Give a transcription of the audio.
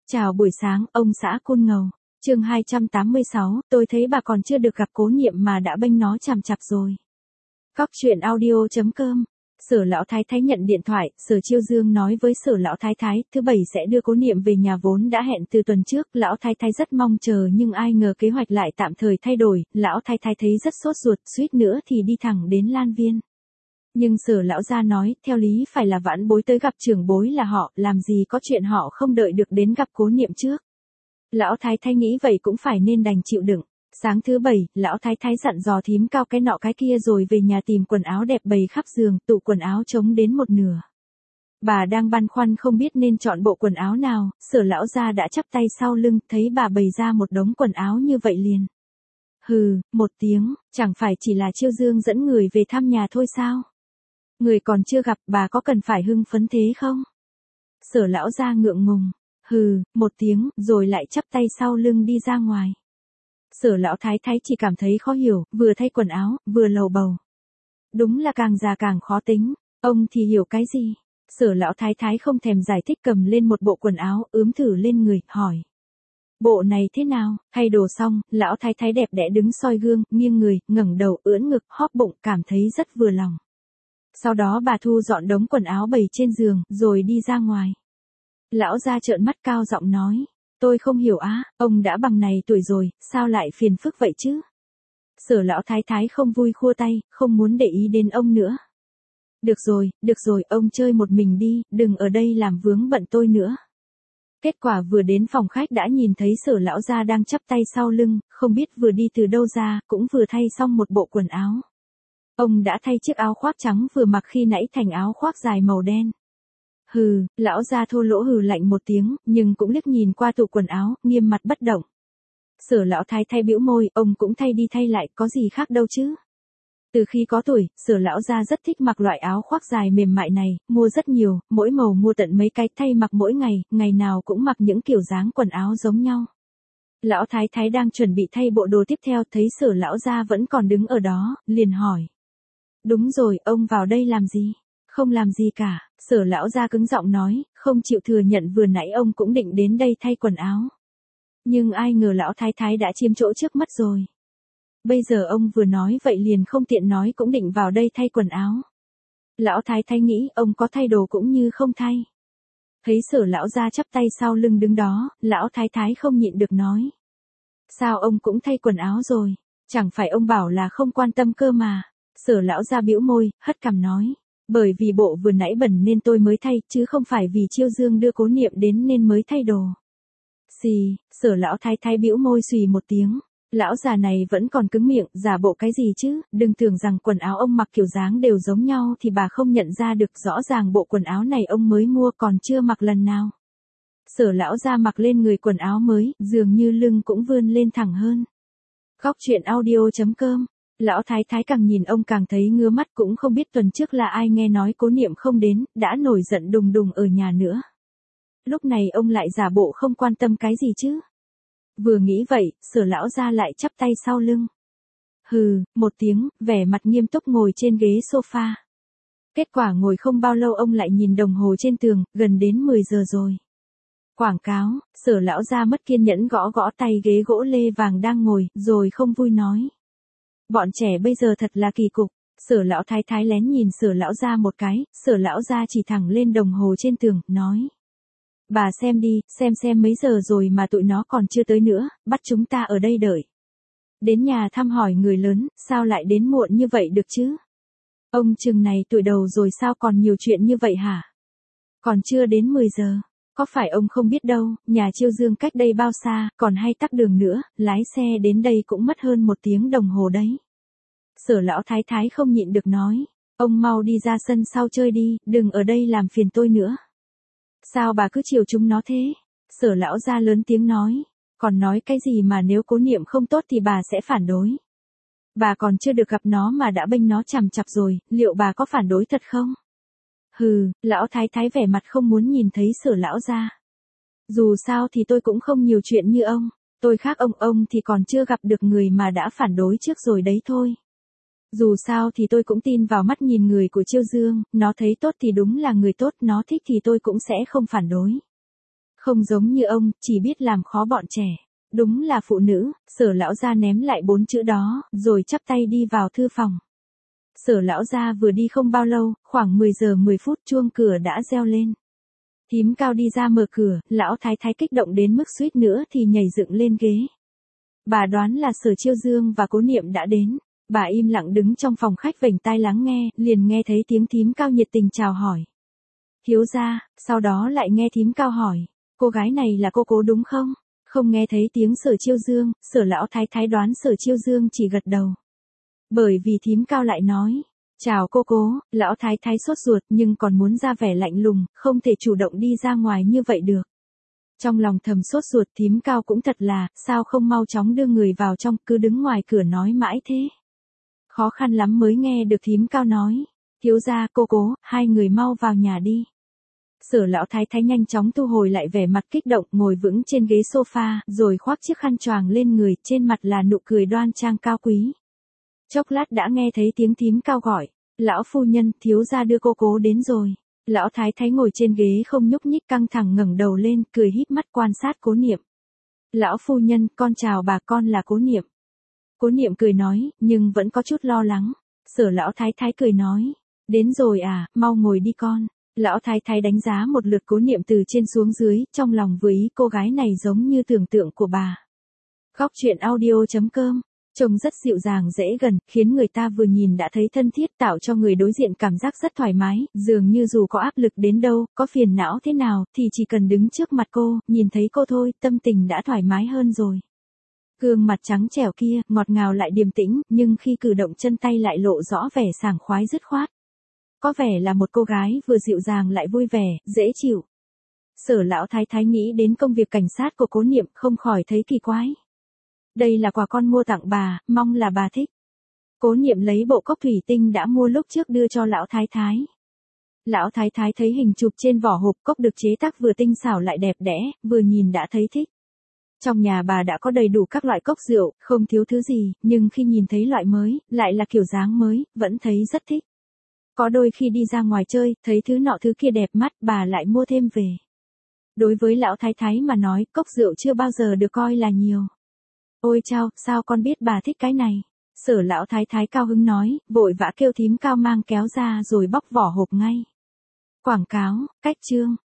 Chào buổi sáng, ông xã Côn Ngầu. Chương 286, tôi thấy bà còn chưa được gặp Cố Niệm mà đã bênh nó chằm chặp rồi. Cóc truyện audio.com. Sở Lão Thái Thái nhận điện thoại, Sở Chiêu Dương nói với Sở Lão Thái Thái, thứ Bảy sẽ đưa Cố Niệm về nhà vốn đã hẹn từ tuần trước, Lão Thái Thái rất mong chờ nhưng ai ngờ kế hoạch lại tạm thời thay đổi, Lão Thái Thái thấy rất sốt ruột, suýt nữa thì đi thẳng đến Lan Viên. Nhưng Sở Lão gia nói, theo lý phải là vãn bối tới gặp trưởng bối là họ, làm gì có chuyện họ không đợi được đến gặp Cố Niệm trước. Lão Thái Thái nghĩ vậy cũng phải nên đành chịu đựng. Sáng thứ Bảy, Lão Thái Thái dặn dò thím cao cái nọ cái kia rồi về nhà tìm quần áo đẹp bày khắp giường, tủ quần áo trống đến một nửa. Bà đang băn khoăn không biết nên chọn bộ quần áo nào, Sở Lão gia đã chắp tay sau lưng, thấy bà bày ra một đống quần áo như vậy liền. Hừ, một tiếng, chẳng phải chỉ là Chiêu Dương dẫn người về thăm nhà thôi sao? Người còn chưa gặp, bà có cần phải hưng phấn thế không? Sở Lão gia ngượng ngùng. Hừ, một tiếng, rồi lại chắp tay sau lưng đi ra ngoài. Sở Lão Thái Thái chỉ cảm thấy khó hiểu, vừa thay quần áo, vừa lầu bầu. Đúng là càng già càng khó tính, ông thì hiểu cái gì? Sở Lão Thái Thái không thèm giải thích, cầm lên một bộ quần áo, ướm thử lên người, hỏi. Bộ này thế nào? Thay đồ xong, Lão Thái Thái đẹp đẽ đứng soi gương, nghiêng người, ngẩng đầu, ưỡn ngực, hóp bụng, cảm thấy rất vừa lòng. Sau đó bà thu dọn đống quần áo bày trên giường, rồi đi ra ngoài. Lão gia trợn mắt cao giọng nói, tôi không hiểu á, ông đã bằng này tuổi rồi, sao lại phiền phức vậy chứ? Sở Lão Thái Thái không vui khua tay, không muốn để ý đến ông nữa. Được rồi, ông chơi một mình đi, đừng ở đây làm vướng bận tôi nữa. Kết quả vừa đến phòng khách đã nhìn thấy Sở Lão gia đang chắp tay sau lưng, không biết vừa đi từ đâu ra, cũng vừa thay xong một bộ quần áo. Ông đã thay chiếc áo khoác trắng vừa mặc khi nãy thành áo khoác dài màu đen. Hừ, lão gia thô lỗ hừ lạnh một tiếng, nhưng cũng liếc nhìn qua tủ quần áo, nghiêm mặt bất động. Sở Lão Thái Thái bĩu môi, ông cũng thay đi thay lại, có gì khác đâu chứ. Từ khi có tuổi, Sở Lão gia rất thích mặc loại áo khoác dài mềm mại này, mua rất nhiều, mỗi màu mua tận mấy cái, thay mặc mỗi ngày, ngày nào cũng mặc những kiểu dáng quần áo giống nhau. Lão Thái Thái đang chuẩn bị thay bộ đồ tiếp theo, thấy Sở Lão gia vẫn còn đứng ở đó, liền hỏi. Đúng rồi, ông vào đây làm gì? Không làm gì cả, Sở Lão gia cứng giọng nói, không chịu thừa nhận vừa nãy ông cũng định đến đây thay quần áo. Nhưng ai ngờ Lão Thái Thái đã chiếm chỗ trước mắt rồi. Bây giờ ông vừa nói vậy liền không tiện nói cũng định vào đây thay quần áo. Lão Thái Thái nghĩ ông có thay đồ cũng như không thay. Thấy Sở Lão gia chắp tay sau lưng đứng đó, Lão Thái Thái không nhịn được nói. Sao ông cũng thay quần áo rồi? Chẳng phải ông bảo là không quan tâm cơ mà. Sở Lão gia bĩu môi, hất cằm nói. Bởi vì bộ vừa nãy bẩn nên tôi mới thay, chứ không phải vì Chiêu Dương đưa Cố Niệm đến nên mới thay đồ. Xì, Sở Lão Thái Thái bĩu môi xùy một tiếng. Lão già này vẫn còn cứng miệng, giả bộ cái gì chứ, đừng tưởng rằng quần áo ông mặc kiểu dáng đều giống nhau thì bà không nhận ra được, rõ ràng bộ quần áo này ông mới mua còn chưa mặc lần nào. Sở Lão gia mặc lên người quần áo mới, dường như lưng cũng vươn lên thẳng hơn. Cóc truyện audio.com. Lão Thái Thái càng nhìn ông càng thấy ngứa mắt, cũng không biết tuần trước là ai nghe nói Cố Niệm không đến, đã nổi giận đùng đùng ở nhà nữa. Lúc này ông lại giả bộ không quan tâm cái gì chứ. Vừa nghĩ vậy, Sở Lão gia lại chắp tay sau lưng. Hừ, một tiếng, vẻ mặt nghiêm túc ngồi trên ghế sofa. Kết quả ngồi không bao lâu ông lại nhìn đồng hồ trên tường, gần đến 10 giờ rồi. Quảng cáo, Sở Lão gia mất kiên nhẫn gõ gõ tay ghế gỗ lê vàng đang ngồi, rồi không vui nói. Bọn trẻ bây giờ thật là kỳ cục. Sở Lão Thái Thái lén nhìn Sở Lão gia một cái, Sở Lão gia chỉ thẳng lên đồng hồ trên tường, nói. Bà xem đi, xem mấy giờ rồi mà tụi nó còn chưa tới nữa, bắt chúng ta ở đây đợi. Đến nhà thăm hỏi người lớn, sao lại đến muộn như vậy được chứ? Ông chừng này tuổi đầu rồi sao còn nhiều chuyện như vậy hả? Còn chưa đến 10 giờ. Có phải ông không biết đâu, nhà Chiêu Dương cách đây bao xa, còn hay tắc đường nữa, lái xe đến đây cũng mất hơn 1 tiếng đồng hồ đấy. Sở Lão Thái Thái không nhịn được nói, ông mau đi ra sân sau chơi đi, đừng ở đây làm phiền tôi nữa. Sao bà cứ chiều chúng nó thế? Sở Lão gia lớn tiếng nói, còn nói cái gì mà nếu Cố Niệm không tốt thì bà sẽ phản đối. Bà còn chưa được gặp nó mà đã bênh nó chằm chặp rồi, liệu bà có phản đối thật không? Hừ, Lão Thái Thái vẻ mặt không muốn nhìn thấy Sở Lão gia. Dù sao thì tôi cũng không nhiều chuyện như ông, tôi khác ông thì còn chưa gặp được người mà đã phản đối trước rồi đấy thôi. Dù sao thì tôi cũng tin vào mắt nhìn người của Chiêu Dương, nó thấy tốt thì đúng là người tốt, nó thích thì tôi cũng sẽ không phản đối. Không giống như ông, chỉ biết làm khó bọn trẻ. Đúng là phụ nữ, Sở lão gia ném lại 4 chữ đó, rồi chắp tay đi vào thư phòng. Sở lão gia vừa đi không bao lâu, khoảng 10 giờ 10 phút chuông cửa đã reo lên. Thím Cao đi ra mở cửa, lão thái thái kích động đến mức suýt nữa thì nhảy dựng lên ghế. Bà đoán là Sở Chiêu Dương và Cố Niệm đã đến. Bà im lặng đứng trong phòng khách vểnh tai lắng nghe, liền nghe thấy tiếng thím Cao nhiệt tình chào hỏi. Thiếu gia, sau đó lại nghe thím Cao hỏi, cô gái này là cô Cố đúng không? Không nghe thấy tiếng Sở Chiêu Dương, Sở lão thái thái đoán Sở Chiêu Dương chỉ gật đầu. Bởi vì thím Cao lại nói, chào cô Cố, lão thái thái sốt ruột nhưng còn muốn ra vẻ lạnh lùng, không thể chủ động đi ra ngoài như vậy được. Trong lòng thầm sốt ruột thím Cao cũng thật là, sao không mau chóng đưa người vào trong, cứ đứng ngoài cửa nói mãi thế. Khó khăn lắm mới nghe được thím Cao nói, thiếu gia cô Cố, hai người mau vào nhà đi. Sở lão thái thái nhanh chóng thu hồi lại vẻ mặt kích động, ngồi vững trên ghế sofa, rồi khoác chiếc khăn choàng lên người, trên mặt là nụ cười đoan trang cao quý. Chốc lát đã nghe thấy tiếng thím Cao gọi, lão phu nhân, thiếu gia đưa cô Cố đến rồi. Lão thái thái ngồi trên ghế không nhúc nhích căng thẳng ngẩng đầu lên, cười híp mắt quan sát Cố Niệm. Lão phu nhân, con chào bà, con là Cố Niệm. Cố Niệm cười nói, nhưng vẫn có chút lo lắng. Sở lão thái thái cười nói, đến rồi à, mau ngồi đi con. Lão thái thái đánh giá một lượt Cố Niệm từ trên xuống dưới, trong lòng vừa ý cô gái này giống như tưởng tượng của bà. Góc truyện audio.com. Trông rất dịu dàng dễ gần, khiến người ta vừa nhìn đã thấy thân thiết, tạo cho người đối diện cảm giác rất thoải mái, dường như dù có áp lực đến đâu, có phiền não thế nào, thì chỉ cần đứng trước mặt cô, nhìn thấy cô thôi, tâm tình đã thoải mái hơn rồi. Gương mặt trắng trẻo kia, ngọt ngào lại điềm tĩnh, nhưng khi cử động chân tay lại lộ rõ vẻ sảng khoái dứt khoát. Có vẻ là một cô gái vừa dịu dàng lại vui vẻ, dễ chịu. Sở lão thái thái nghĩ đến công việc cảnh sát của Cố Niệm không khỏi thấy kỳ quái. Đây là quà con mua tặng bà, mong là bà thích. Cố Niệm lấy bộ cốc thủy tinh đã mua lúc trước đưa cho lão thái thái. Lão thái thái thấy hình chụp trên vỏ hộp cốc được chế tác vừa tinh xảo lại đẹp đẽ, vừa nhìn đã thấy thích. Trong nhà bà đã có đầy đủ các loại cốc rượu, không thiếu thứ gì, nhưng khi nhìn thấy loại mới, lại là kiểu dáng mới, vẫn thấy rất thích. Có đôi khi đi ra ngoài chơi, thấy thứ nọ thứ kia đẹp mắt, bà lại mua thêm về. Đối với lão thái thái mà nói, cốc rượu chưa bao giờ được coi là nhiều. Ôi chao, sao con biết bà thích cái này? Sở lão thái thái cao hứng nói, vội vã kêu thím Cao mang kéo ra rồi bóc vỏ hộp ngay. Quảng cáo, cách chương.